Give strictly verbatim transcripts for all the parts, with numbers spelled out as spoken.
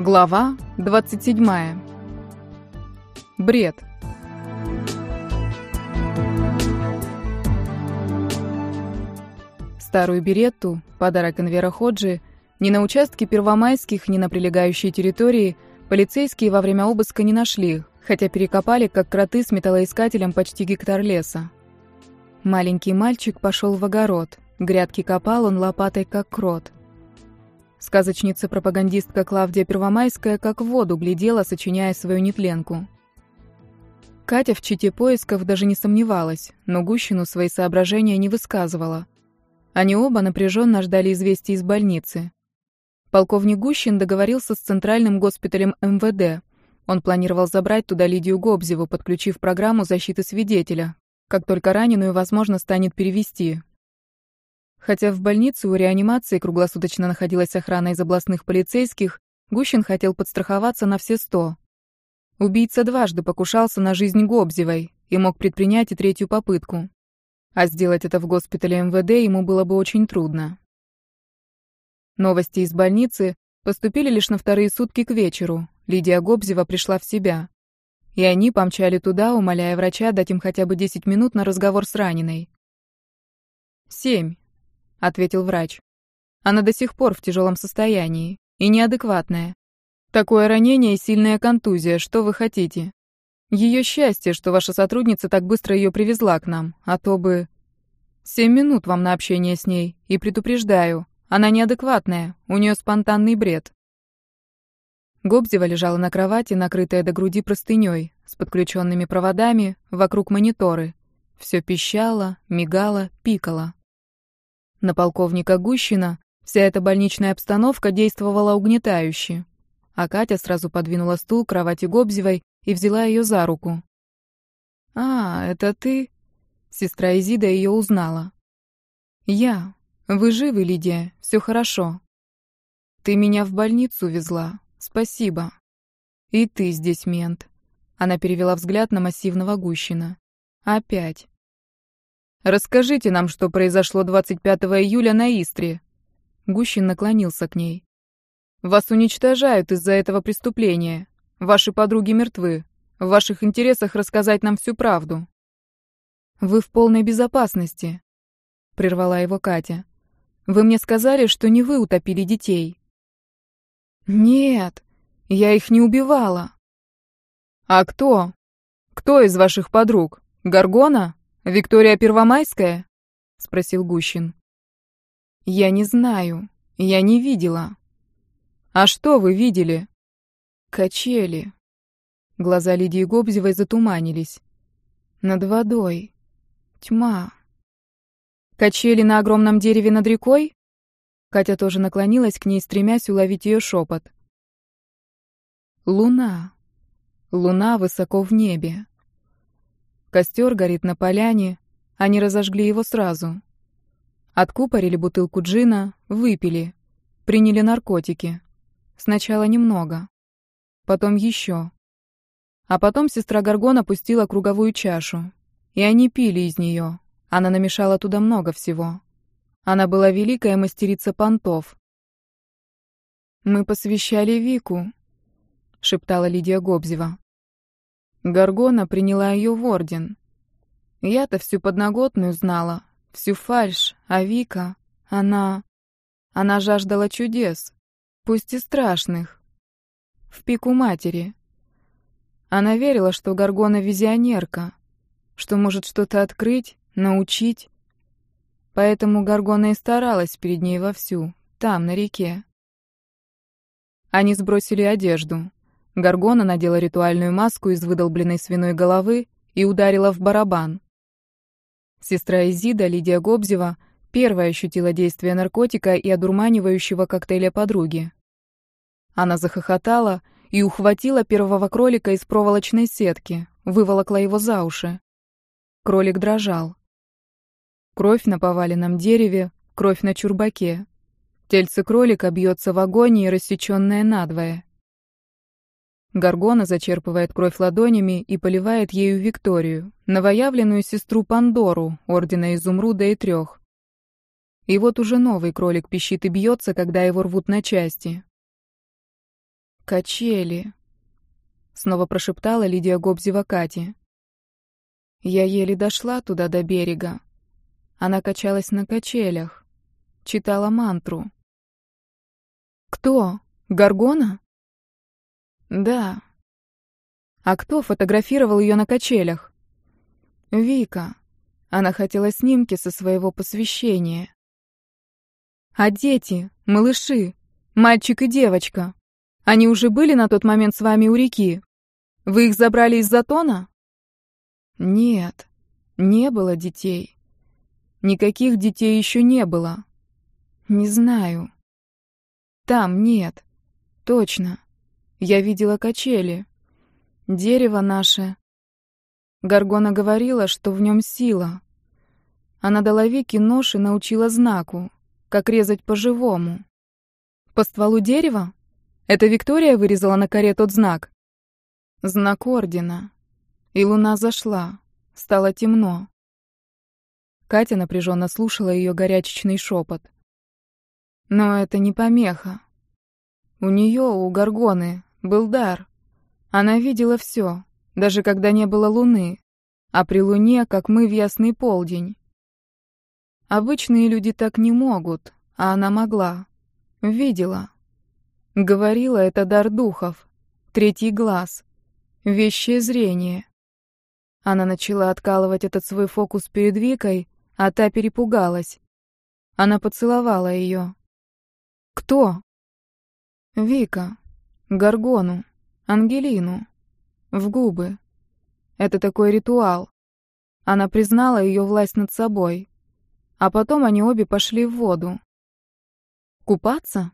Глава двадцать седьмая. Бред. Старую беретту, подарок Энвера Ходжи, ни на участке Первомайских, ни на прилегающей территории полицейские во время обыска не нашли, хотя перекопали, как кроты, с металлоискателем почти гектар леса. Маленький мальчик пошел в огород, грядки копал он лопатой, как крот. Сказочница-пропагандистка Клавдия Первомайская как в воду глядела, сочиняя свою нетленку. Катя в чите поисков даже не сомневалась, но Гущину свои соображения не высказывала. Они оба напряженно ждали известий из больницы. Полковник Гущин договорился с Центральным госпиталем эм вэ дэ. Он планировал забрать туда Лидию Гобзеву, подключив программу защиты свидетеля, как только раненую возможно станет перевести. Хотя в больнице у реанимации круглосуточно находилась охрана из областных полицейских, Гущин хотел подстраховаться на все сто. Убийца дважды покушался на жизнь Гобзевой и мог предпринять и третью попытку. А сделать это в госпитале эм вэ дэ ему было бы очень трудно. Новости из больницы поступили лишь на вторые сутки к вечеру. Лидия Гобзева пришла в себя. И они помчали туда, умоляя врача дать им хотя бы десять минут на разговор с раненой. «Семь», — ответил врач. «Она до сих пор в тяжелом состоянии и неадекватная. Такое ранение и сильная контузия, что вы хотите? Ее счастье, что ваша сотрудница так быстро ее привезла к нам, а то бы... Семь минут вам на общение с ней, и предупреждаю, она неадекватная, у нее спонтанный бред». Гобзева лежала на кровати, накрытая до груди простыней, с подключенными проводами, вокруг мониторы. Все пищало, мигало, пикало. На полковника Гущина вся эта больничная обстановка действовала угнетающе, а Катя сразу подвинула стул к кровати Гобзевой и взяла ее за руку. «А, это ты?» Сестра Изида ее узнала. «Я. Вы живы, Лидия? Все хорошо. Ты меня в больницу везла. Спасибо. И ты здесь, мент». Она перевела взгляд на массивного Гущина. «Опять. Расскажите нам, что произошло двадцать пятого июля на Истре». Гущин наклонился к ней. «Вас уничтожают из-за этого преступления. Ваши подруги мертвы. В ваших интересах рассказать нам всю правду». «Вы в полной безопасности», — прервала его Катя. «Вы мне сказали, что не вы утопили детей». «Нет, я их не убивала». «А кто? Кто из ваших подруг? Горгона? Виктория Первомайская?» — спросил Гущин. «Я не знаю. Я не видела». «А что вы видели?» «Качели». Глаза Лидии Гобзевой затуманились. «Над водой. Тьма». «Качели на огромном дереве над рекой?» Катя тоже наклонилась к ней, стремясь уловить ее шепот. «Луна. Луна высоко в небе. Костер горит на поляне, они разожгли его сразу. Откупорили бутылку джина, выпили, приняли наркотики. Сначала немного, потом еще. А потом сестра Горгона пустила круговую чашу, и они пили из нее. Она намешала туда много всего. Она была великая мастерица понтов». «Мы посвящали Вику», — шептала Лидия Гобзева. «Горгона приняла ее в орден. Я-то всю подноготную знала, всю фальшь, а Вика, она... Она жаждала чудес, пусть и страшных. В пику матери. Она верила, что Горгона визионерка, что может что-то открыть, научить. Поэтому Горгона и старалась перед ней вовсю, там, на реке». Они сбросили одежду. Горгона надела ритуальную маску из выдолбленной свиной головы и ударила в барабан. Сестра Изида, Лидия Гобзева, первая ощутила действие наркотика и одурманивающего коктейля подруги. Она захохотала и ухватила первого кролика из проволочной сетки, выволокла его за уши. Кролик дрожал. Кровь на поваленном дереве, кровь на чурбаке. Тельце кролика бьется в агонии, рассечённое надвое. Горгона зачерпывает кровь ладонями и поливает ею Викторию, новоявленную сестру Пандору, ордена Изумруда и Трёх. И вот уже новый кролик пищит и бьется, когда его рвут на части. Качели. Снова прошептала Лидия Гобзева Кате. Я еле дошла туда до берега. Она качалась на качелях. Читала мантру. Кто? Горгона? Да. А кто фотографировал ее на качелях? Вика. Она хотела снимки со своего посвящения. А дети, малыши, мальчик и девочка, они уже были на тот момент с вами у реки? Вы их забрали из затона? Нет, не было детей. Никаких детей еще не было. Не знаю. Там нет. Точно. Я видела качели. Дерево наше. Горгона говорила, что в нем сила. Она дала Вике нож и научила знаку, как резать по-живому. По стволу дерева? Это Виктория вырезала на коре тот знак? Знак ордена. И луна зашла. Стало темно. Катя напряженно слушала ее горячечный шепот. Но это не помеха. У нее, у Горгоны, был дар. Она видела все, даже когда не было луны, а при луне, как мы в ясный полдень. Обычные люди так не могут, а она могла. Видела. Говорила, это дар духов, третий глаз, вещее зрение. Она начала откалывать этот свой фокус перед Викой, а та перепугалась. Она поцеловала ее. Кто? Вика. Горгону. Ангелину. В губы. Это такой ритуал. Она признала ее власть над собой. А потом они обе пошли в воду. Купаться?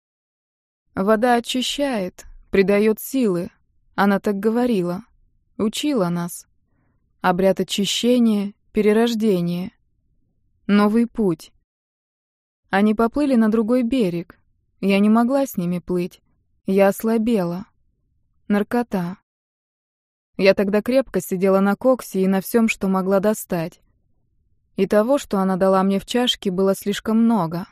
Вода очищает, придает силы. Она так говорила. Учила нас. Обряд очищения, перерождения. Новый путь. Они поплыли на другой берег. Я не могла с ними плыть. Я ослабела. Наркота. Я тогда крепко сидела на коксе и на всем, что могла достать. И того, что она дала мне в чашке, было слишком много.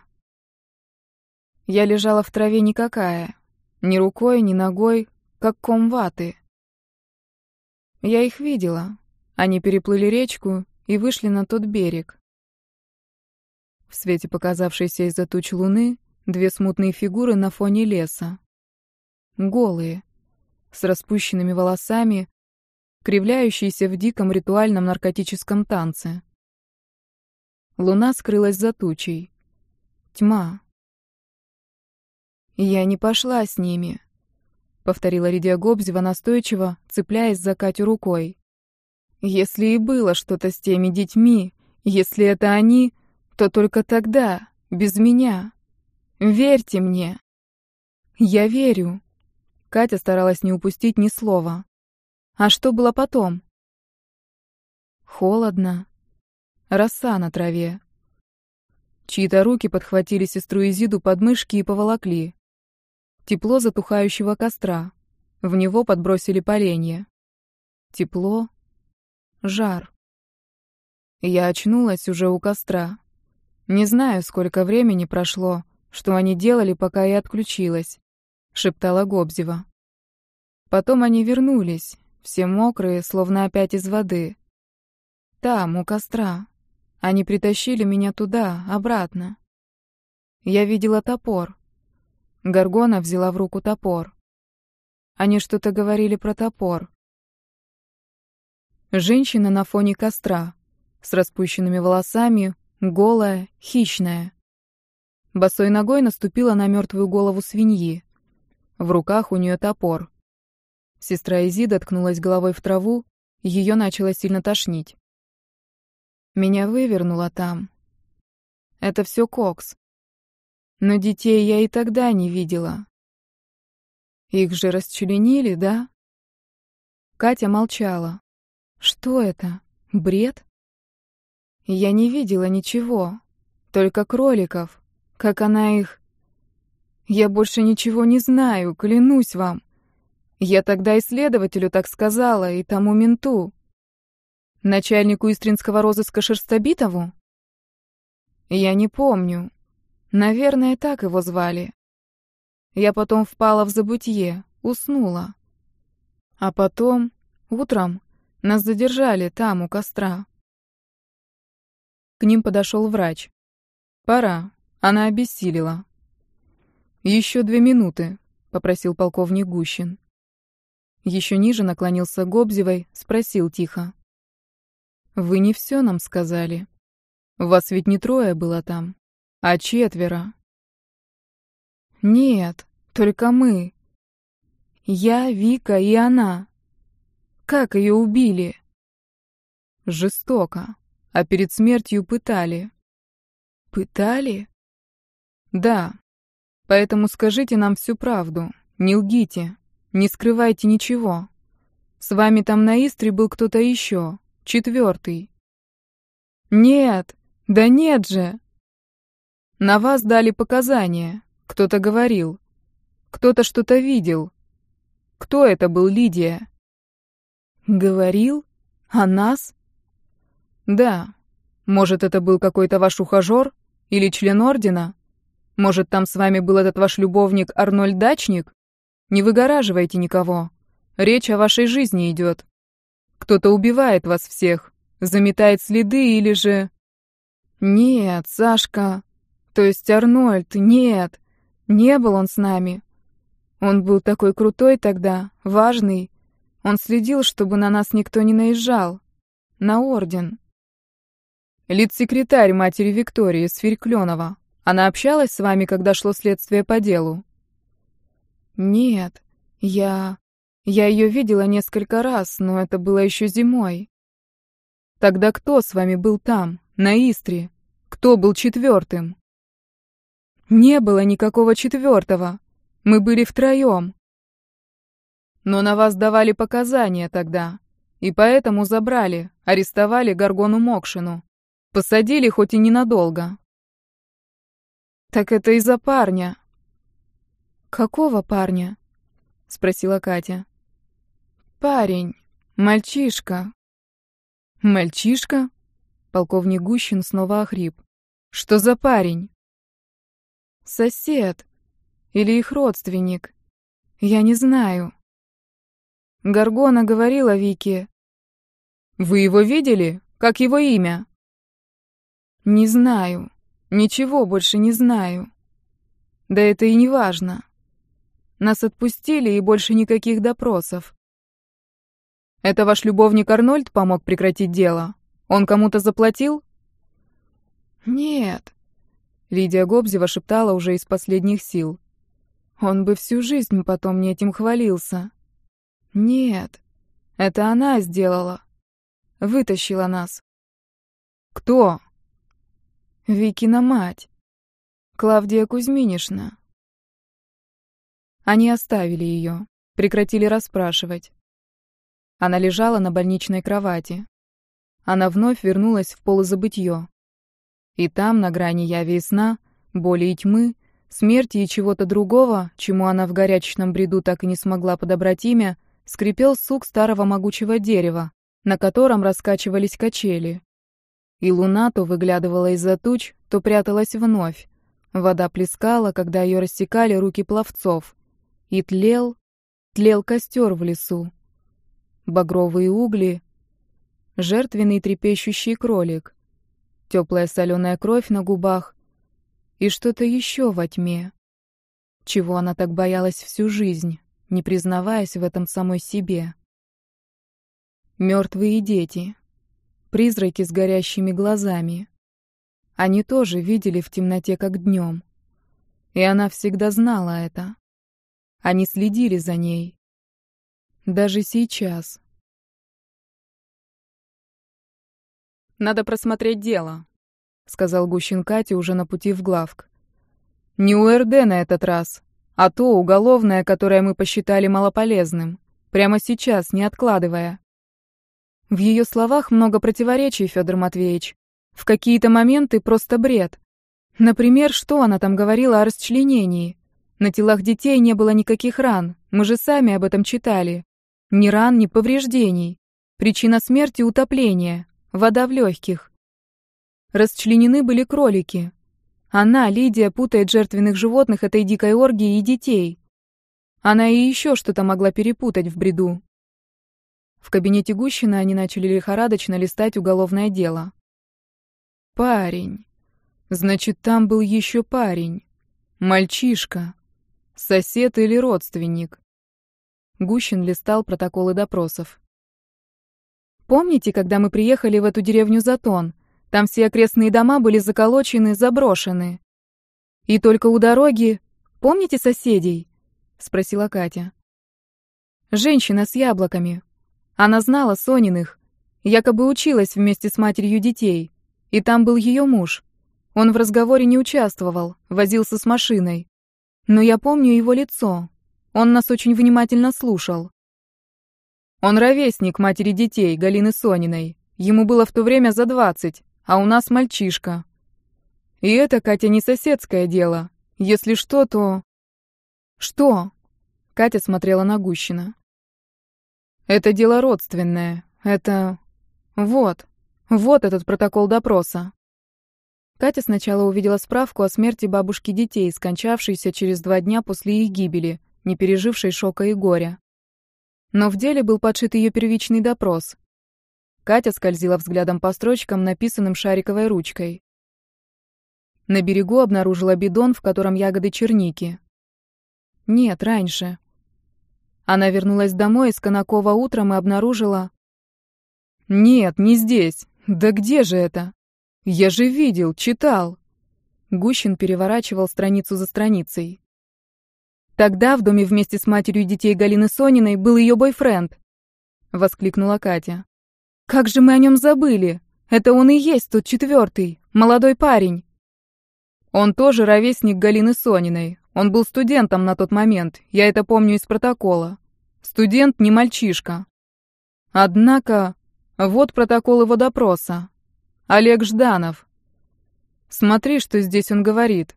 Я лежала в траве никакая. Ни рукой, ни ногой, как ком ваты. Я их видела. Они переплыли речку и вышли на тот берег. В свете показавшейся из-за туч луны две смутные фигуры на фоне леса. Голые, с распущенными волосами, кривляющиеся в диком ритуальном наркотическом танце. Луна скрылась за тучей. Тьма. «Я не пошла с ними», — повторила Лидия Гобзева настойчиво, цепляясь за Катю рукой. «Если и было что-то с теми детьми, если это они, то только тогда, без меня. Верьте мне». «Я верю». Катя старалась не упустить ни слова. «А что было потом?» Холодно. Роса на траве. Чьи-то руки подхватили сестру Изиду под мышки и поволокли. Тепло затухающего костра. В него подбросили поленья. Тепло. Жар. Я очнулась уже у костра. Не знаю, сколько времени прошло, что они делали, пока я отключилась, шептала Гобзева. Потом они вернулись, все мокрые, словно опять из воды. Там, у костра. Они притащили меня туда, обратно. Я видела топор. Горгона взяла в руку топор. Они что-то говорили про топор. Женщина на фоне костра, с распущенными волосами, голая, хищная. Босой ногой наступила на мертвую голову свиньи. В руках у нее топор. Сестра Изида ткнулась головой в траву, ее начало сильно тошнить. Меня вывернуло там. Это все кокс. Но детей я и тогда не видела. Их же расчленили, да? Катя молчала. Что это? Бред? Я не видела ничего, только кроликов, как она их... Я больше ничего не знаю, клянусь вам. Я тогда исследователю так сказала, и тому менту. Начальнику истринского розыска Шерстобитову? Я не помню. Наверное, так его звали. Я потом впала в забытье, Уснула. А потом, утром, нас задержали там, у костра. К ним подошел врач. Пора. Она обессилила. Еще две минуты, попросил полковник Гущин. Еще ниже наклонился к Гобзевой, спросил тихо. Вы не все нам сказали. Вас ведь не трое было там, а четверо. Нет, только мы. Я, Вика и она. Как ее убили? Жестоко. А перед смертью пытали. Пытали? Да. Поэтому скажите нам всю правду. Не лгите. Не скрывайте ничего. С вами там на Истре был кто-то еще. Четвертый. Нет. Да нет же. На вас дали показания. Кто-то говорил. Кто-то что-то видел. Кто это был, Лидия? Говорил? О нас? Да. Может, это был какой-то ваш ухажер? Или член ордена? Может, там с вами был этот ваш любовник Арнольд Дачник? Не выгораживайте никого. Речь о вашей жизни идет. Кто-то убивает вас всех, заметает следы или же... Нет, Сашка... То есть Арнольд, нет. Не был он с нами. Он был такой крутой тогда, важный. Он следил, чтобы на нас никто не наезжал. На орден. Литсекретарь матери Виктории, Сверкленова. Она общалась с вами, когда шло следствие по делу? Нет, я... Я ее видела несколько раз, но это было еще зимой. Тогда кто с вами был там, на Истре? Кто был четвертым? Не было никакого четвертого. Мы были втроем. Но на вас давали показания тогда. И поэтому забрали, арестовали Горгону Мокшину. Посадили хоть и ненадолго. Так это из-за парня. Какого парня? Спросила Катя. Парень. Мальчишка. Мальчишка? Полковник Гущин снова охрип. Что за парень? Сосед. Или их родственник. Я не знаю. Горгона говорила Вике. Вы его видели? Как его имя? Не знаю. Ничего больше не знаю. Да это и не важно. Нас отпустили, и больше никаких допросов. Это ваш любовник Арнольд помог прекратить дело? Он кому-то заплатил? Нет. Лидия Гобзева шептала уже из последних сил. Он бы всю жизнь потом мне этим хвалился. Нет. Это она сделала. Вытащила нас. Кто? Викина мать. Клавдия Кузьминишна. Они оставили ее, прекратили расспрашивать. Она лежала на больничной кровати. Она вновь вернулась в полузабытье. И там, на грани яви и сна, боли и тьмы, смерти и чего-то другого, чему она в горячечном бреду так и не смогла подобрать имя, скрипел сук старого могучего дерева, на котором раскачивались качели. И луна то выглядывала из-за туч, то пряталась вновь. Вода плескала, когда ее рассекали руки пловцов. И тлел, тлел костер в лесу. Багровые угли, жертвенный трепещущий кролик, теплая соленая кровь на губах и что-то еще во тьме, чего она так боялась всю жизнь, не признаваясь в этом самой себе. Мертвые дети, призраки с горящими глазами. Они тоже видели в темноте, как днем. И она всегда знала это. Они следили за ней. Даже сейчас. «Надо просмотреть дело», — сказал Гущин Кате уже на пути в главк. «Не УРД на этот раз, а то уголовное, которое мы посчитали малополезным. Прямо сейчас, не откладывая». В ее словах много противоречий, Федор Матвеевич. В какие-то моменты просто бред. Например, что она там говорила о расчленении? На телах детей не было никаких ран, мы же сами об этом читали. Ни ран, ни повреждений. Причина смерти — утопление, вода в легких. Расчленены были кролики. Она, Лидия, путает жертвенных животных этой дикой оргии и детей. Она и еще что-то могла перепутать в бреду. В кабинете Гущина они начали лихорадочно листать уголовное дело. Парень. Значит, там был еще парень. Мальчишка. Сосед или родственник. Гущин листал протоколы допросов. Помните, когда мы приехали в эту деревню Затон? Там все окрестные дома были заколочены, заброшены. И только у дороги... Помните соседей? Спросила Катя. Женщина с яблоками. Она знала Сониных. Якобы училась вместе с матерью детей. И там был ее муж. Он в разговоре не участвовал, возился с машиной. Но я помню его лицо. Он нас очень внимательно слушал. Он ровесник матери детей, Галины Сониной. Ему было в то время за двадцать, а у нас мальчишка. И это, Катя, не соседское дело. Если что, то... Что? Катя смотрела на Гущина. Это дело родственное. Это... Вот. Вот этот протокол допроса. Катя сначала увидела справку о смерти бабушки детей, скончавшейся через два дня после их гибели, не пережившей шока и горя. Но в деле был подшит ее первичный допрос. Катя скользила взглядом по строчкам, написанным шариковой ручкой. На берегу обнаружила бидон, в котором ягоды черники. Нет, раньше. Она вернулась домой из Конакова утром и обнаружила... Нет, не здесь. Да где же это? Я же видел, читал. Гущин переворачивал страницу за страницей. Тогда в доме вместе с матерью детей Галины Сониной был ее бойфренд, воскликнула Катя. Как же мы о нем забыли? Это он и есть тот четвертый, молодой парень. Он тоже ровесник Галины Сониной. Он был студентом на тот момент, я это помню из протокола. Студент не мальчишка. Однако, вот протокол его допроса. Олег Жданов. Смотри, что здесь он говорит.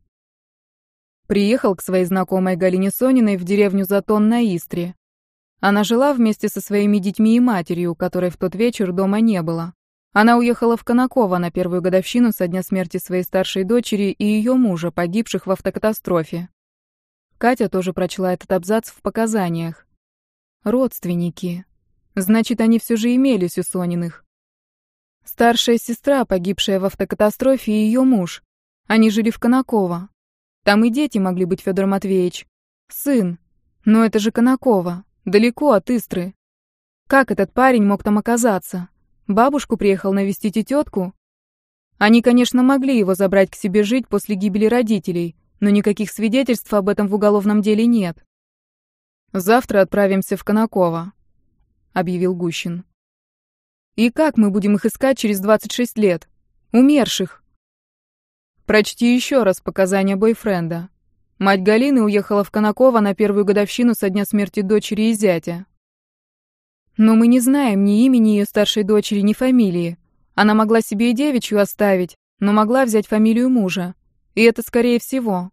Приехал к своей знакомой Галине Сониной в деревню Затон на Истре. Она жила вместе со своими детьми и матерью, которой в тот вечер дома не было. Она уехала в Конаково на первую годовщину со дня смерти своей старшей дочери и ее мужа, погибших в автокатастрофе. Катя тоже прочла этот абзац в показаниях. Родственники. Значит, они все же имелись у Сониных. Старшая сестра, погибшая в автокатастрофе, и ее муж. Они жили в Конаково. Там и дети могли быть, Федор Матвеевич. Сын. Но это же Конаково. Далеко от Истры. Как этот парень мог там оказаться? Бабушку приехал навестить и тетку? Они, конечно, могли его забрать к себе жить после гибели родителей, но никаких свидетельств об этом в уголовном деле нет. «Завтра отправимся в Конаково», — объявил Гущин. «И как мы будем их искать через двадцать шесть лет? Умерших?» «Прочти еще раз показания бойфренда. Мать Галины уехала в Конаково на первую годовщину со дня смерти дочери и зятя. Но мы не знаем ни имени ее старшей дочери, ни фамилии. Она могла себе и девичью оставить, но могла взять фамилию мужа. И это скорее всего.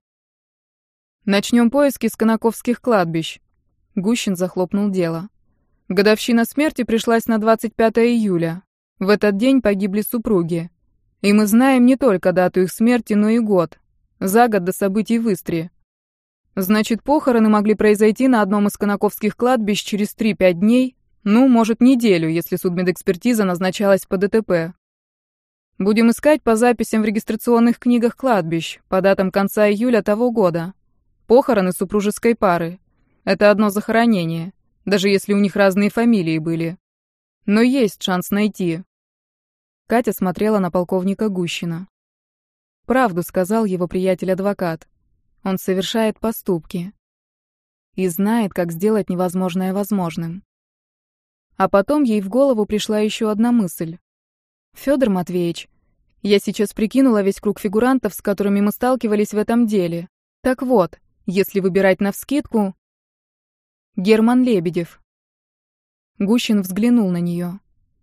Начнем поиски с конаковских кладбищ». Гущин захлопнул дело. Годовщина смерти пришлась на двадцать пятое июля. В этот день погибли супруги. И мы знаем не только дату их смерти, но и год. За год до событий в Истре. Значит, похороны могли произойти на одном из конаковских кладбищ через три-пять дней, ну, может, неделю, если судмедэкспертиза назначалась по ДТП. Будем искать по записям в регистрационных книгах кладбищ, по датам конца июля того года. Похороны супружеской пары. Это одно захоронение, даже если у них разные фамилии были. Но есть шанс найти. Катя смотрела на полковника Гущина. Правду сказал его приятель-адвокат. Он совершает поступки. И знает, как сделать невозможное возможным. А потом ей в голову пришла еще одна мысль. Федор Матвеевич, я сейчас прикинула весь круг фигурантов, с которыми мы сталкивались в этом деле. Так вот, если выбирать навскидку... Герман Лебедев. Гущин взглянул на нее.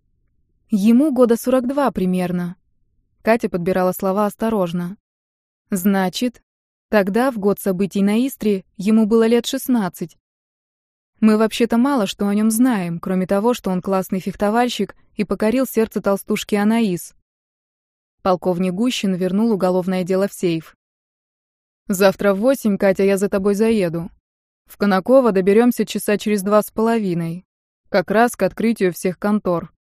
Ему года сорок два примерно. Катя подбирала слова осторожно. Значит, тогда, в год событий на Истре, ему было лет шестнадцать. Мы вообще-то мало что о нем знаем, кроме того, что он классный фехтовальщик и покорил сердце толстушки Анаис. Полковник Гущин вернул уголовное дело в сейф. «Завтра в восемь, Катя, я за тобой заеду. В Конаково доберемся часа через два с половиной. Как раз к открытию всех контор.